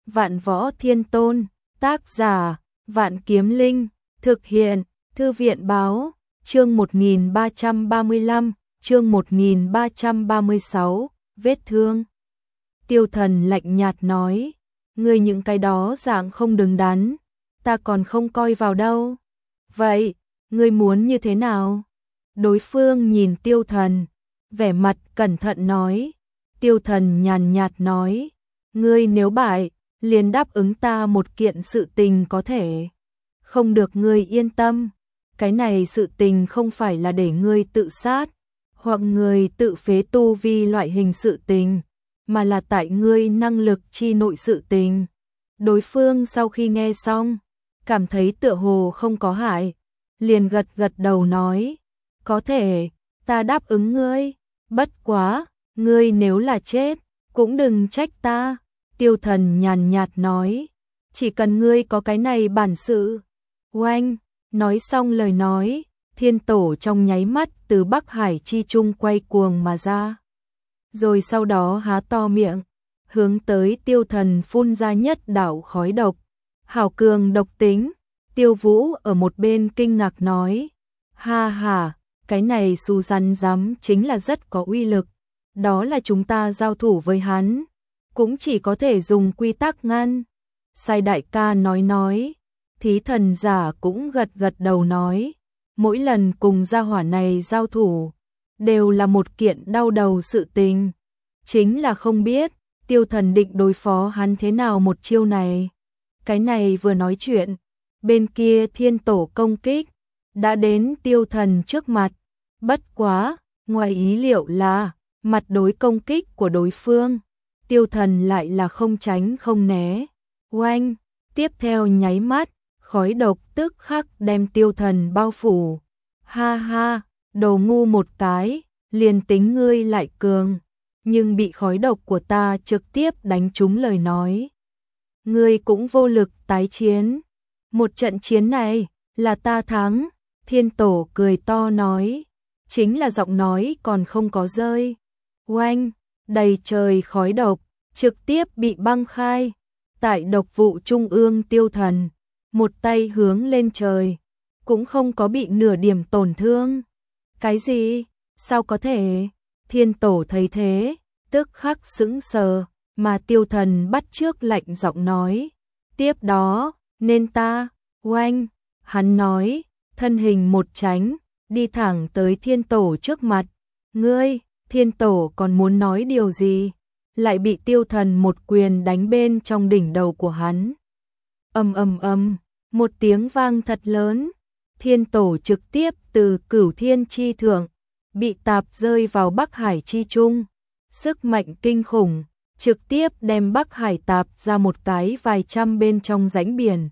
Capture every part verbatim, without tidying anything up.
Vạn Võ Thiên Tôn, tác giả, Vạn Kiếm Linh, thực hiện, Thư viện báo, chương một nghìn ba trăm ba mươi lăm, chương một nghìn ba trăm ba mươi sáu, vết thương. Tiêu Thần lạnh nhạt nói, ngươi những cái đó dạng không đứng đắn, ta còn không coi vào đâu. Vậy, ngươi muốn như thế nào? Đối phương nhìn Tiêu Thần, vẻ mặt cẩn thận nói. Tiêu Thần nhàn nhạt nói, ngươi nếu bại, liền đáp ứng ta một kiện sự tình có thể. Không được, ngươi yên tâm, cái này sự tình không phải là để ngươi tự sát, hoặc ngươi tự phế tu vi loại hình sự tình, mà là tại ngươi năng lực chi nội sự tình. Đối phương sau khi nghe xong, cảm thấy tựa hồ không có hại, liền gật gật đầu nói, có thể, ta đáp ứng ngươi, bất quá, ngươi nếu là chết, cũng đừng trách ta. Tiêu Thần nhàn nhạt nói, chỉ cần ngươi có cái này bản sự. Oanh, nói xong lời nói, thiên tổ trong nháy mắt từ Bắc Hải chi trung quay cuồng mà ra. Rồi sau đó há to miệng, hướng tới Tiêu Thần phun ra nhất đạo khói độc. Hảo cường độc tính. Tiêu Vũ ở một bên kinh ngạc nói, ha ha, cái này su rắn rắm chính là rất có uy lực. Đó là chúng ta giao thủ với hắn, cũng chỉ có thể dùng quy tắc ngăn. Sai đại ca nói nói, Thí Thần giả cũng gật gật đầu nói, mỗi lần cùng gia hỏa này giao thủ, đều là một kiện đau đầu sự tình. Chính là không biết, Tiêu Thần định đối phó hắn thế nào một chiêu này. Cái này vừa nói chuyện, bên kia thiên tổ công kích, đã đến Tiêu Thần trước mặt. Bất quá, ngoài ý liệu là, mặt đối công kích của đối phương, Tiêu Thần lại là không tránh không né. Oanh, tiếp theo nháy mắt, khói độc tức khắc đem Tiêu Thần bao phủ. Ha ha, đồ ngu một cái, liền tính ngươi lại cường, nhưng bị khói độc của ta trực tiếp đánh trúng lời nói, ngươi cũng vô lực tái chiến. Một trận chiến này, là ta thắng. Thiên tổ cười to nói, chính là giọng nói còn không có rơi. Oanh, đầy trời khói độc, trực tiếp bị băng khai. Tại độc vụ trung ương Tiêu Thần, một tay hướng lên trời, cũng không có bị nửa điểm tổn thương. Cái gì? Sao có thể? Thiên tổ thấy thế, tức khắc sững sờ, mà Tiêu Thần bắt chước lạnh giọng nói, tiếp đó, nên ta. Oanh, hắn nói, thân hình một tránh, đi thẳng tới thiên tổ trước mặt. Ngươi, thiên tổ còn muốn nói điều gì, lại bị Tiêu Thần một quyền đánh bên trong đỉnh đầu của hắn. Ầm ầm ầm, một tiếng vang thật lớn, thiên tổ trực tiếp từ Cửu Thiên chi thượng, bị tạp rơi vào Bắc Hải chi trung. Sức mạnh kinh khủng, trực tiếp đem Bắc Hải tạp ra một cái vài trăm bên trong rãnh biển.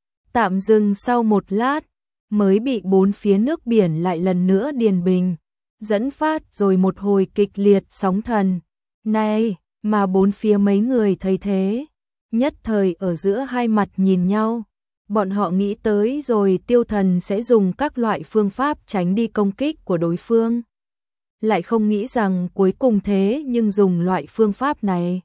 Tạm dừng sau một lát, mới bị bốn phía nước biển lại lần nữa điền bình, dẫn phát rồi một hồi kịch liệt sóng thần. Này, mà bốn phía mấy người thấy thế, nhất thời ở giữa hai mặt nhìn nhau. Bọn họ nghĩ tới rồi Tiêu Thần sẽ dùng các loại phương pháp tránh đi công kích của đối phương. Lại không nghĩ rằng cuối cùng thế nhưng dùng loại phương pháp này.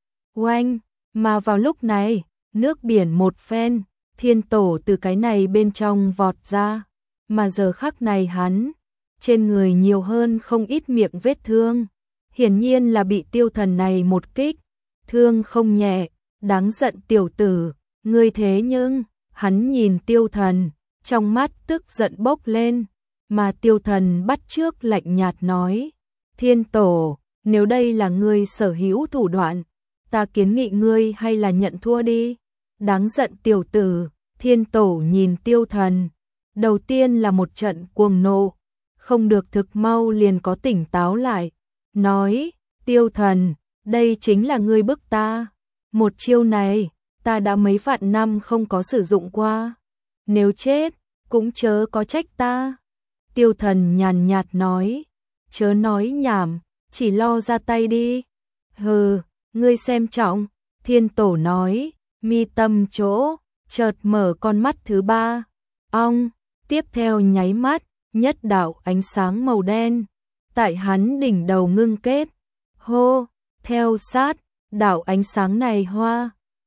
Oanh, mà vào lúc này, nước biển một phen, thiên tổ từ cái này bên trong vọt ra, mà giờ khắc này hắn, trên người nhiều hơn không ít miệng vết thương, hiển nhiên là bị Tiêu Thần này một kích, thương không nhẹ. Đáng giận tiểu tử, ngươi thế nhưng, hắn nhìn Tiêu Thần, trong mắt tức giận bốc lên, mà Tiêu Thần bắt chước lạnh nhạt nói, thiên tổ, nếu đây là ngươi sở hữu thủ đoạn, ta kiến nghị ngươi hay là nhận thua đi. Đáng giận tiểu tử. Thiên tổ nhìn Tiêu Thần, đầu tiên là một trận cuồng nộ, không được thực mau liền có tỉnh táo lại, nói, Tiêu Thần, đây chính là ngươi bức ta, một chiêu này, ta đã mấy vạn năm không có sử dụng qua, nếu chết, cũng chớ có trách ta. Tiêu Thần nhàn nhạt nói, chớ nói nhảm, chỉ lo ra tay đi. Hừ, ngươi xem trọng. Thiên tổ nói, mi tâm chỗ chợt mở con mắt thứ ba. Ong, tiếp theo nháy mắt, nhất đạo ánh sáng màu đen tại hắn đỉnh đầu ngưng kết. Hô, theo sát, đạo ánh sáng này hoa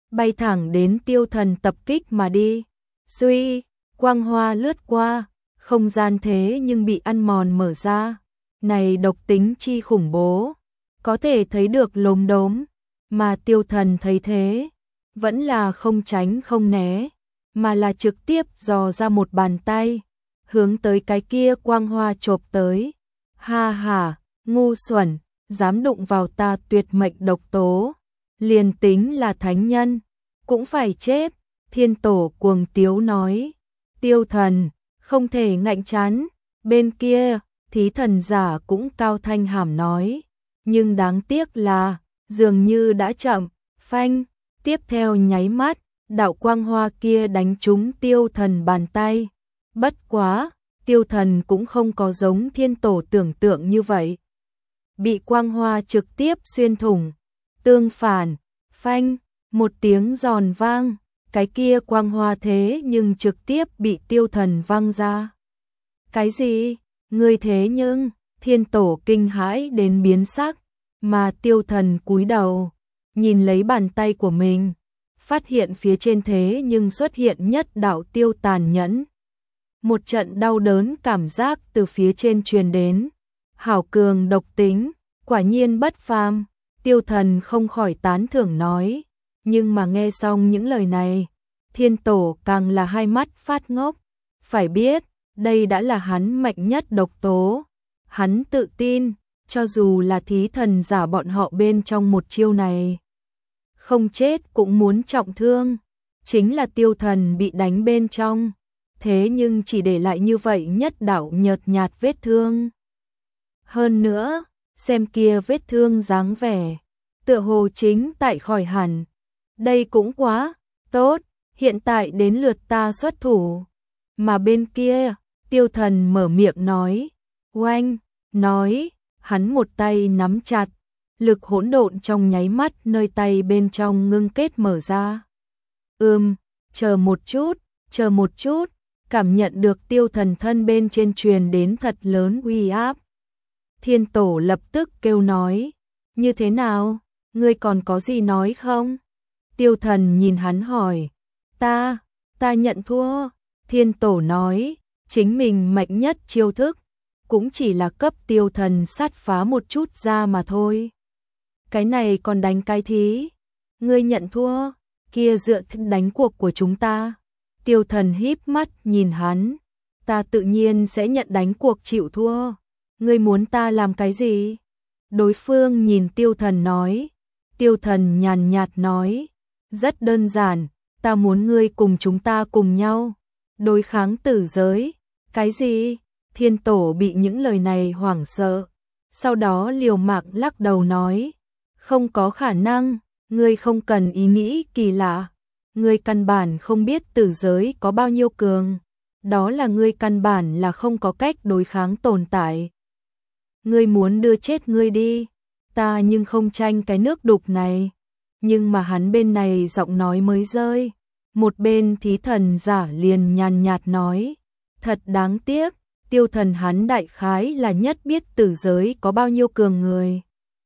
bay thẳng đến tiêu thần tập kích mà đi. Suy, quang hoa lướt qua, không gian thế nhưng bị ăn mòn mở ra. Này độc tính chi khủng bố, có thể thấy được lốm đốm, mà tiêu thần thấy thế, vẫn là không tránh không né, mà là trực tiếp dò ra một bàn tay, hướng tới cái kia quang hoa chộp tới. Ha ha, ngu xuẩn, dám đụng vào ta tuyệt mệnh độc tố, liền tính là thánh nhân, cũng phải chết. Thiên tổ cuồng tiếu nói. Tiêu thần, không thể ngạnh chán. Bên kia, thí thần giả cũng cao thanh hàm nói. Nhưng đáng tiếc là, dường như đã chậm, phanh, tiếp theo nháy mắt, đạo quang hoa kia đánh trúng tiêu thần bàn tay. Bất quá, tiêu thần cũng không có giống thiên tổ tưởng tượng như vậy. Bị quang hoa trực tiếp xuyên thủng. Tương phản, phanh, một tiếng giòn vang, cái kia quang hoa thế nhưng trực tiếp bị tiêu thần văng ra. Cái gì? Ngươi thế nhưng, thiên tổ kinh hãi đến biến sắc, mà tiêu thần cúi đầu, nhìn lấy bàn tay của mình, phát hiện phía trên thế nhưng xuất hiện nhất đạo tiêu tàn nhẫn. Một trận đau đớn cảm giác từ phía trên truyền đến, hảo cường độc tính, quả nhiên bất phàm. Tiêu thần không khỏi tán thưởng nói, nhưng mà nghe xong những lời này, thiên tổ càng là hai mắt phát ngốc. Phải biết, đây đã là hắn mạnh nhất độc tố. Hắn tự tin, cho dù là thí thần giả bọn họ bên trong một chiêu này, không chết cũng muốn trọng thương. Chính là tiêu thần bị đánh bên trong, thế nhưng chỉ để lại như vậy nhất đạo nhợt nhạt vết thương. Hơn nữa, xem kia vết thương dáng vẻ, tựa hồ chính tại khỏi hẳn. Đây cũng quá tốt, hiện tại đến lượt ta xuất thủ. Mà bên kia, tiêu thần mở miệng nói, oanh, nói, hắn một tay nắm chặt, lực hỗn độn trong nháy mắt nơi tay bên trong ngưng kết mở ra. Ừm, chờ một chút, chờ một chút, cảm nhận được tiêu thần thân bên trên truyền đến thật lớn uy áp. Thiên tổ lập tức kêu nói, như thế nào, ngươi còn có gì nói không? Tiêu thần nhìn hắn hỏi, ta, ta nhận thua. Thiên tổ nói, chính mình mạnh nhất chiêu thức, cũng chỉ là cấp tiêu thần sát phá một chút ra mà thôi. Cái này còn đánh cái thí, ngươi nhận thua, kia dựa đánh cuộc của chúng ta. Tiêu thần híp mắt nhìn hắn, ta tự nhiên sẽ nhận đánh cuộc chịu thua. Ngươi muốn ta làm cái gì? Đối phương nhìn tiêu thần nói. Tiêu thần nhàn nhạt nói, rất đơn giản, ta muốn ngươi cùng chúng ta cùng nhau đối kháng tử giới. Cái gì? Thiên tổ bị những lời này hoảng sợ, sau đó liều mạng lắc đầu nói, không có khả năng, ngươi không cần ý nghĩ kỳ lạ, ngươi căn bản không biết tử giới có bao nhiêu cường, đó là ngươi căn bản là không có cách đối kháng tồn tại. Ngươi muốn đưa chết ngươi đi, ta nhưng không tranh cái nước đục này. Nhưng mà hắn bên này giọng nói mới rơi, một bên thí thần giả liền nhàn nhạt nói, thật đáng tiếc, tiêu thần hắn đại khái là nhất biết tử giới có bao nhiêu cường người.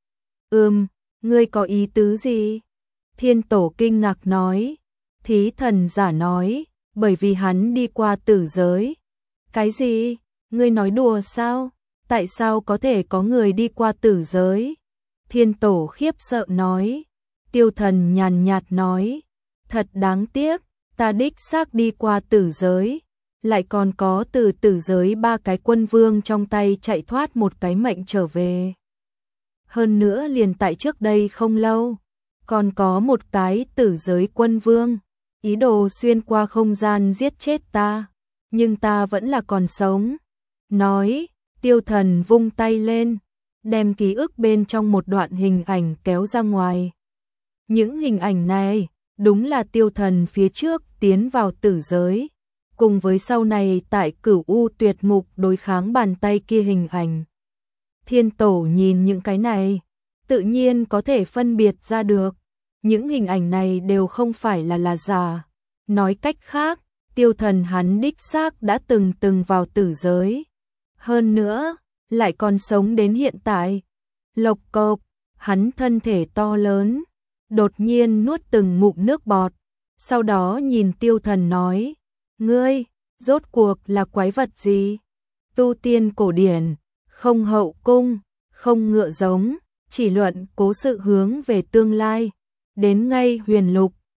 Ừm, ngươi có ý tứ gì? Thiên tổ kinh ngạc nói. Thí thần giả nói, bởi vì hắn đi qua tử giới. Cái gì? Ngươi nói đùa sao? Tại sao có thể có người đi qua tử giới? Thiên tổ khiếp sợ nói. Tiêu thần nhàn nhạt nói, thật đáng tiếc, ta đích xác đi qua tử giới, lại còn có từ tử giới ba cái quân vương trong tay chạy thoát một cái mệnh trở về. Hơn nữa liền tại trước đây không lâu, còn có một cái tử giới quân vương, ý đồ xuyên qua không gian giết chết ta, nhưng ta vẫn là còn sống. Nói, tiêu thần vung tay lên, đem ký ức bên trong một đoạn hình ảnh kéo ra ngoài. Những hình ảnh này, đúng là tiêu thần phía trước tiến vào tử giới, cùng với sau này tại Cửu U tuyệt ngục đối kháng bàn tay kia hình ảnh. Thiên tổ nhìn những cái này, tự nhiên có thể phân biệt ra được, những hình ảnh này đều không phải là là giả. Nói cách khác, tiêu thần hắn đích xác đã từng từng vào tử giới. Hơn nữa, lại còn sống đến hiện tại. Lộc cộc, hắn thân thể to lớn, đột nhiên nuốt từng ngụm nước bọt, sau đó nhìn Tiêu Thần nói, ngươi, rốt cuộc là quái vật gì? Tu tiên cổ điển, không hậu cung, không ngựa giống, chỉ luận cố sự hướng về tương lai, đến ngay huyền lục,